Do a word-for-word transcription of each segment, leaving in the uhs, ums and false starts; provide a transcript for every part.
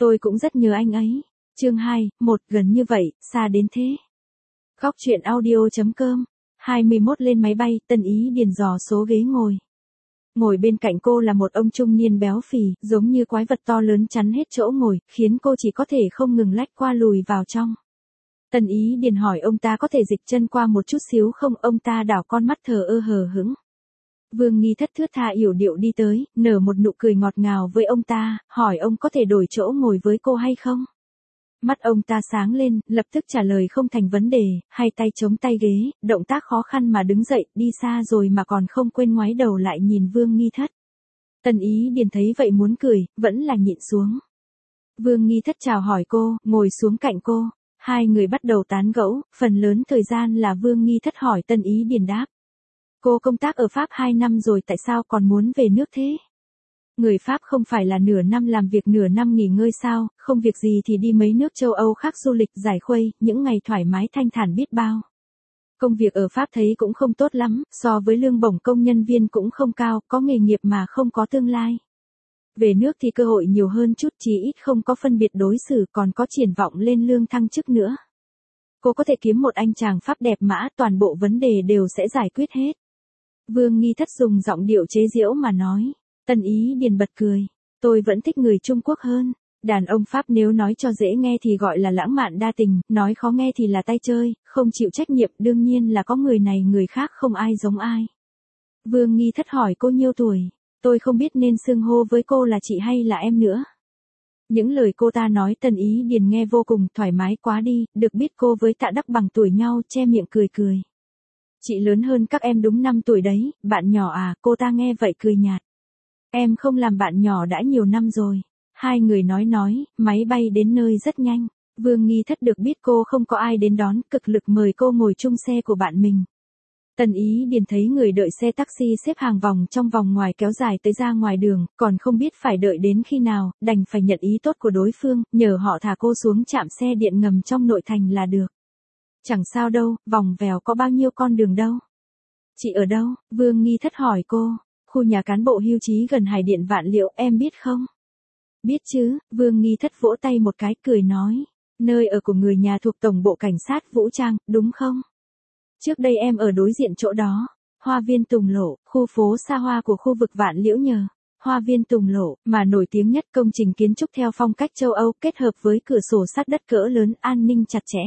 Tôi cũng rất nhớ anh ấy. Chương hai, một gần như vậy, xa đến thế. Góc truyện audio chấm com. hai mươi mốt lên máy bay, Tân Ý điền dò số ghế ngồi. Ngồi bên cạnh cô là một ông trung niên béo phì, giống như quái vật to lớn chắn hết chỗ ngồi, khiến cô chỉ có thể không ngừng lách qua lùi vào trong. Tân Ý điền hỏi ông ta có thể dịch chân qua một chút xíu không, ông ta đảo con mắt thờ ơ hờ hững. Vương Nghi Thất thướt tha yểu điệu đi tới, nở một nụ cười ngọt ngào với ông ta, hỏi ông có thể đổi chỗ ngồi với cô hay không. Mắt ông ta sáng lên, lập tức trả lời không thành vấn đề, hai tay chống tay ghế, động tác khó khăn mà đứng dậy, đi xa rồi mà còn không quên ngoái đầu lại nhìn Vương Nghi Thất. Tân Ý điền thấy vậy muốn cười, vẫn là nhịn xuống. Vương Nghi Thất chào hỏi cô, ngồi xuống cạnh cô. Hai người bắt đầu tán gẫu, phần lớn thời gian là Vương Nghi Thất hỏi Tân Ý điền đáp. Cô công tác ở Pháp hai năm rồi tại sao còn muốn về nước thế? Người Pháp không phải là nửa năm làm việc nửa năm nghỉ ngơi sao, không việc gì thì đi mấy nước châu Âu khác du lịch giải khuây, những ngày thoải mái thanh thản biết bao. Công việc ở Pháp thấy cũng không tốt lắm, so với lương bổng công nhân viên cũng không cao, có nghề nghiệp mà không có tương lai. Về nước thì cơ hội nhiều hơn chút, chí ít không có phân biệt đối xử, còn có triển vọng lên lương thăng chức nữa. Cô có thể kiếm một anh chàng Pháp đẹp mã, toàn bộ vấn đề đều sẽ giải quyết hết. Vương Nghi Thất dùng giọng điệu chế giễu mà nói. Tân Ý điền bật cười. Tôi vẫn thích người Trung Quốc hơn. Đàn ông Pháp nếu nói cho dễ nghe thì gọi là lãng mạn đa tình, nói khó nghe thì là tay chơi, không chịu trách nhiệm, đương nhiên là có người này người khác không ai giống ai. Vương Nghi Thất hỏi cô nhiêu tuổi. Tôi không biết nên xưng hô với cô là chị hay là em nữa. Những lời cô ta nói Tân Ý điền nghe vô cùng thoải mái quá đi, được biết cô với Tạ Đắc bằng tuổi nhau, che miệng cười cười. Chị lớn hơn các em đúng năm tuổi đấy, bạn nhỏ à, cô ta nghe vậy cười nhạt. Em không làm bạn nhỏ đã nhiều năm rồi. Hai người nói nói, máy bay đến nơi rất nhanh. Vương Nghi Thất được biết cô không có ai đến đón, cực lực mời cô ngồi chung xe của bạn mình. Tân Ý điền thấy người đợi xe taxi xếp hàng vòng trong vòng ngoài kéo dài tới ra ngoài đường, còn không biết phải đợi đến khi nào, đành phải nhận ý tốt của đối phương, nhờ họ thả cô xuống trạm xe điện ngầm trong nội thành là được. Chẳng sao đâu, vòng vèo có bao nhiêu con đường đâu. Chị ở đâu? Vương Nghi Thất hỏi cô. Khu nhà cán bộ hưu trí gần Hải Điện Vạn Liệu, em biết không? Biết chứ, Vương Nghi Thất vỗ tay một cái cười nói. Nơi ở của người nhà thuộc Tổng bộ Cảnh sát Vũ Trang, đúng không? Trước đây em ở đối diện chỗ đó. Hoa viên Tùng Lộ, khu phố xa hoa của khu vực Vạn Liễu nhờ. Hoa viên Tùng Lộ, mà nổi tiếng nhất công trình kiến trúc theo phong cách châu Âu kết hợp với cửa sổ sắt đất cỡ lớn, an ninh chặt chẽ.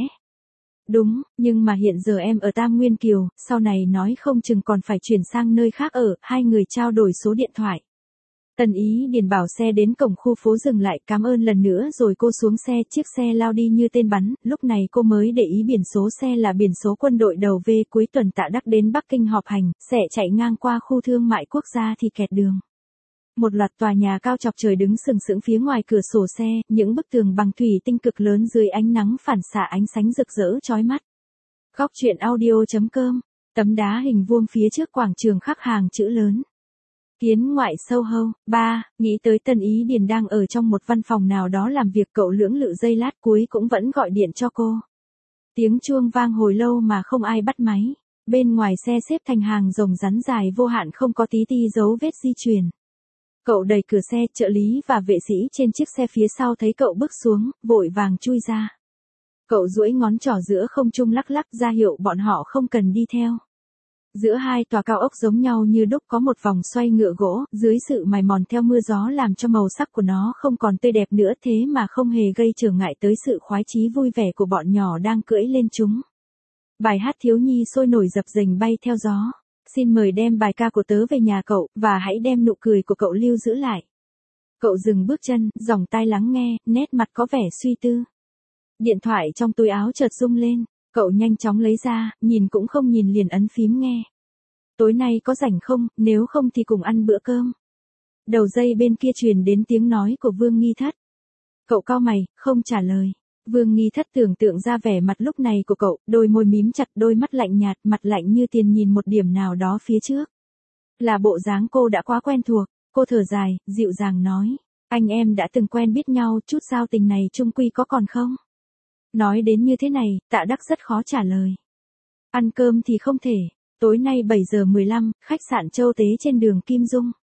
Đúng, nhưng mà hiện giờ em ở Tam Nguyên Kiều, sau này nói không chừng còn phải chuyển sang nơi khác ở, hai người trao đổi số điện thoại. Tân Ý điền bảo xe đến cổng khu phố dừng lại, cảm ơn lần nữa rồi cô xuống xe, chiếc xe lao đi như tên bắn, lúc này cô mới để ý biển số xe là biển số quân đội đầu V. Cuối tuần Tạ Đắc đến Bắc Kinh họp hành, sẽ chạy ngang qua khu thương mại quốc gia thì kẹt đường. Một loạt tòa nhà cao chọc trời đứng sừng sững phía ngoài cửa sổ xe, những bức tường bằng thủy tinh cực lớn dưới ánh nắng phản xạ ánh sáng rực rỡ chói mắt. Góc truyện audio chấm com, tấm đá hình vuông phía trước quảng trường khắc hàng chữ lớn. Kiến ngoại Soho, ba, nghĩ tới Tân Ý điền đang ở trong một văn phòng nào đó làm việc, cậu lưỡng lự giây lát cuối cũng vẫn gọi điện cho cô. Tiếng chuông vang hồi lâu mà không ai bắt máy. Bên ngoài xe xếp thành hàng rồng rắn dài vô hạn không có tí ti dấu vết di chuyển. Cậu đẩy cửa xe, trợ lý và vệ sĩ trên chiếc xe phía sau thấy cậu bước xuống, vội vàng chui ra. Cậu duỗi ngón trỏ giữa không trung lắc lắc ra hiệu bọn họ không cần đi theo. Giữa hai tòa cao ốc giống nhau như đúc có một vòng xoay ngựa gỗ, dưới sự mài mòn theo mưa gió làm cho màu sắc của nó không còn tươi đẹp nữa, thế mà không hề gây trở ngại tới sự khoái chí vui vẻ của bọn nhỏ đang cưỡi lên chúng. Bài hát thiếu nhi sôi nổi dập dềnh bay theo gió. Xin mời đem bài ca của tớ về nhà cậu, và hãy đem nụ cười của cậu lưu giữ lại. Cậu dừng bước chân, dòng tai lắng nghe, nét mặt có vẻ suy tư. Điện thoại trong túi áo chợt rung lên, cậu nhanh chóng lấy ra, nhìn cũng không nhìn liền ấn phím nghe. Tối nay có rảnh không, nếu không thì cùng ăn bữa cơm. Đầu dây bên kia truyền đến tiếng nói của Vương Nghi Thất. Cậu cau mày, không trả lời. Vương Nghi Thất tưởng tượng ra vẻ mặt lúc này của cậu, đôi môi mím chặt, đôi mắt lạnh nhạt, mặt lạnh như tiền nhìn một điểm nào đó phía trước. Là bộ dáng cô đã quá quen thuộc, cô thở dài, dịu dàng nói. Anh em đã từng quen biết nhau, chút giao tình này chung quy có còn không? Nói đến như thế này, Tạ Đắc rất khó trả lời. Ăn cơm thì không thể, tối nay bảy giờ mười lăm, khách sạn Châu Tế trên đường Kim Dung.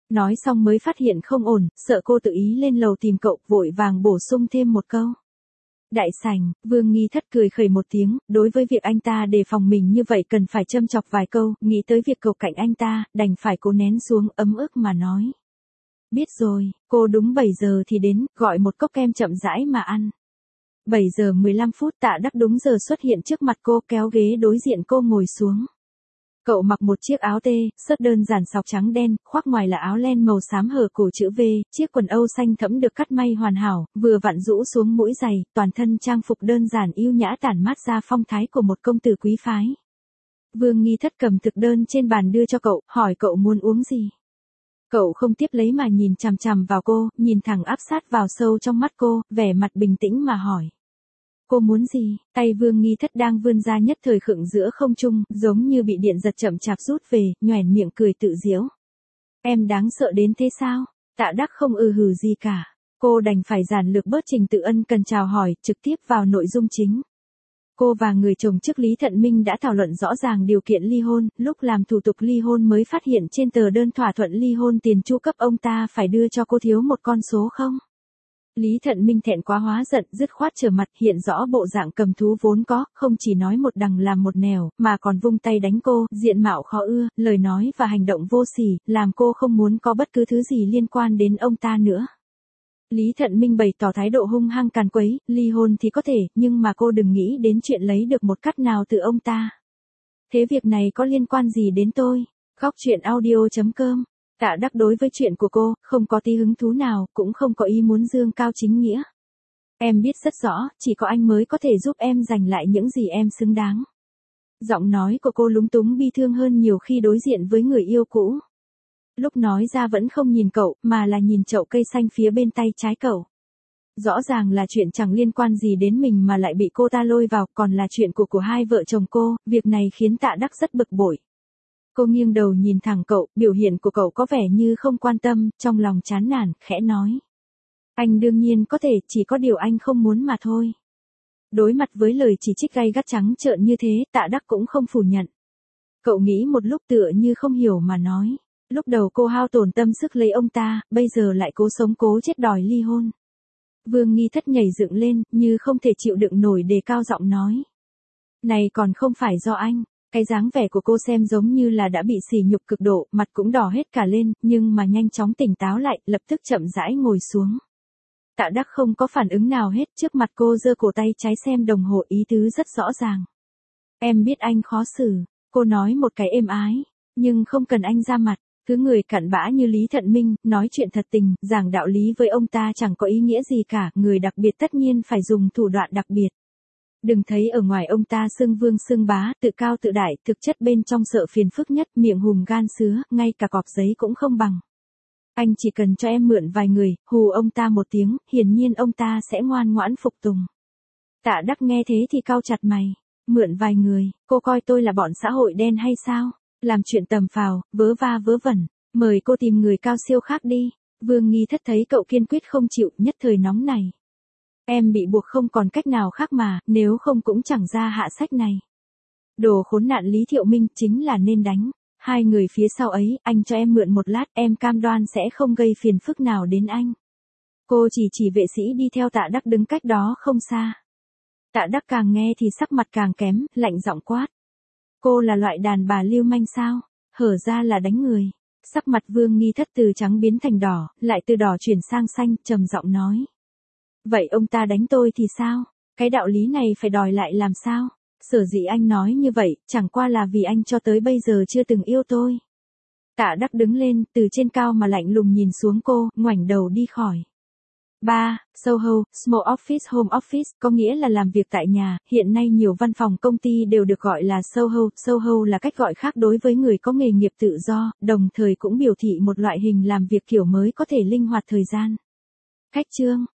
Nói xong mới phát hiện không ổn, sợ cô tự ý lên lầu tìm cậu, vội vàng bổ sung thêm một câu. Đại sảnh, Vương Nghi Thất cười khẩy một tiếng, đối với việc anh ta đề phòng mình như vậy cần phải châm chọc vài câu, nghĩ tới việc cậu cạnh anh ta, đành phải cố nén xuống ấm ức mà nói. Biết rồi, cô đúng bảy giờ thì đến, gọi một cốc kem chậm rãi mà ăn. bảy giờ mười lăm phút Tạ Đắc đúng giờ xuất hiện trước mặt cô, kéo ghế đối diện cô ngồi xuống. Cậu mặc một chiếc áo tê, sớt đơn giản sọc trắng đen, khoác ngoài là áo len màu xám hở cổ chữ V, chiếc quần âu xanh thẫm được cắt may hoàn hảo, vừa vặn rũ xuống mũi giày, toàn thân trang phục đơn giản yêu nhã tản mát ra phong thái của một công tử quý phái. Vương Nghi Thất cầm thực đơn trên bàn đưa cho cậu, hỏi cậu muốn uống gì. Cậu không tiếp lấy mà nhìn chằm chằm vào cô, nhìn thẳng áp sát vào sâu trong mắt cô, vẻ mặt bình tĩnh mà hỏi. Cô muốn gì? Tay Vương Nghi Thất đang vươn ra nhất thời khựng giữa không trung, giống như bị điện giật chậm chạp rút về, nhoẻn miệng cười tự giễu. Em đáng sợ đến thế sao? Tạ Đắc không ừ hừ gì cả. Cô đành phải giản lược bớt trình tự ân cần chào hỏi, trực tiếp vào nội dung chính. Cô và người chồng trước Lý Thận Minh đã thảo luận rõ ràng điều kiện ly hôn, lúc làm thủ tục ly hôn mới phát hiện trên tờ đơn thỏa thuận ly hôn tiền chu cấp ông ta phải đưa cho cô thiếu một con số không. Lý Thận Minh thẹn quá hóa giận, dứt khoát trở mặt, hiện rõ bộ dạng cầm thú vốn có, không chỉ nói một đằng làm một nẻo, mà còn vung tay đánh cô, diện mạo khó ưa, lời nói và hành động vô sỉ, làm cô không muốn có bất cứ thứ gì liên quan đến ông ta nữa. Lý Thận Minh bày tỏ thái độ hung hăng càn quấy, ly hôn thì có thể, nhưng mà cô đừng nghĩ đến chuyện lấy được một cắt nào từ ông ta. Thế việc này có liên quan gì đến tôi? Góc truyện audio chấm com. Tạ Đắc đối với chuyện của cô, không có tí hứng thú nào, cũng không có ý muốn dương cao chính nghĩa. Em biết rất rõ, chỉ có anh mới có thể giúp em giành lại những gì em xứng đáng. Giọng nói của cô lúng túng bi thương hơn nhiều khi đối diện với người yêu cũ. Lúc nói ra vẫn không nhìn cậu, mà là nhìn chậu cây xanh phía bên tay trái cậu. Rõ ràng là chuyện chẳng liên quan gì đến mình mà lại bị cô ta lôi vào, còn là chuyện của của hai vợ chồng cô, việc này khiến Tạ Đắc rất bực bội. Cô nghiêng đầu nhìn thẳng cậu, biểu hiện của cậu có vẻ như không quan tâm, trong lòng chán nản, khẽ nói. Anh đương nhiên có thể, chỉ có điều anh không muốn mà thôi. Đối mặt với lời chỉ trích gay gắt trắng trợn như thế, Tạ Đắc cũng không phủ nhận. Cậu nghĩ một lúc tựa như không hiểu mà nói. Lúc đầu cô hao tổn tâm sức lấy ông ta, bây giờ lại cố sống cố chết đòi ly hôn. Vương Nghi Thất nhảy dựng lên, như không thể chịu đựng nổi đề cao giọng nói. Này còn không phải do anh. Cái dáng vẻ của cô xem giống như là đã bị sỉ nhục cực độ, mặt cũng đỏ hết cả lên, nhưng mà nhanh chóng tỉnh táo lại, lập tức chậm rãi ngồi xuống. Tạ Đắc không có phản ứng nào hết, trước mặt cô giơ cổ tay trái xem đồng hồ, ý tứ rất rõ ràng. Em biết anh khó xử, cô nói một cái êm ái, nhưng không cần anh ra mặt. Cứ người cặn bã như Lý Thận Minh, nói chuyện thật tình, giảng đạo lý với ông ta chẳng có ý nghĩa gì cả, người đặc biệt tất nhiên phải dùng thủ đoạn đặc biệt. Đừng thấy ở ngoài ông ta xưng vương xưng bá, tự cao tự đại, thực chất bên trong sợ phiền phức nhất, miệng hùm gan sứa, ngay cả cọp giấy cũng không bằng. Anh chỉ cần cho em mượn vài người, hù ông ta một tiếng, hiển nhiên ông ta sẽ ngoan ngoãn phục tùng. Tạ Đắc nghe thế thì cau chặt mày, mượn vài người, cô coi tôi là bọn xã hội đen hay sao? Làm chuyện tầm phào, vớ va vớ vẩn, mời cô tìm người cao siêu khác đi. Vương Nghi Thất thấy cậu kiên quyết không chịu, nhất thời nóng này. Em bị buộc không còn cách nào khác mà, nếu không cũng chẳng ra hạ sách này. Đồ khốn nạn Lý Thiệu Minh chính là nên đánh. Hai người phía sau ấy, anh cho em mượn một lát, em cam đoan sẽ không gây phiền phức nào đến anh. Cô chỉ chỉ vệ sĩ đi theo Tạ Đắc đứng cách đó không xa. Tạ Đắc càng nghe thì sắc mặt càng kém, lạnh giọng quát. Cô là loại đàn bà lưu manh sao? Hở ra là đánh người. Sắc mặt Vương Nghi Thất từ trắng biến thành đỏ, lại từ đỏ chuyển sang xanh, trầm giọng nói. Vậy ông ta đánh tôi thì sao? Cái đạo lý này phải đòi lại làm sao? Sở dĩ anh nói như vậy, chẳng qua là vì anh cho tới bây giờ chưa từng yêu tôi. Tạ Đắc đứng lên, từ trên cao mà lạnh lùng nhìn xuống cô, ngoảnh đầu đi khỏi. ba. Soho, Small Office Home Office, có nghĩa là làm việc tại nhà, hiện nay nhiều văn phòng công ty đều được gọi là Soho. Soho là cách gọi khác đối với người có nghề nghiệp tự do, đồng thời cũng biểu thị một loại hình làm việc kiểu mới có thể linh hoạt thời gian. Khách trương,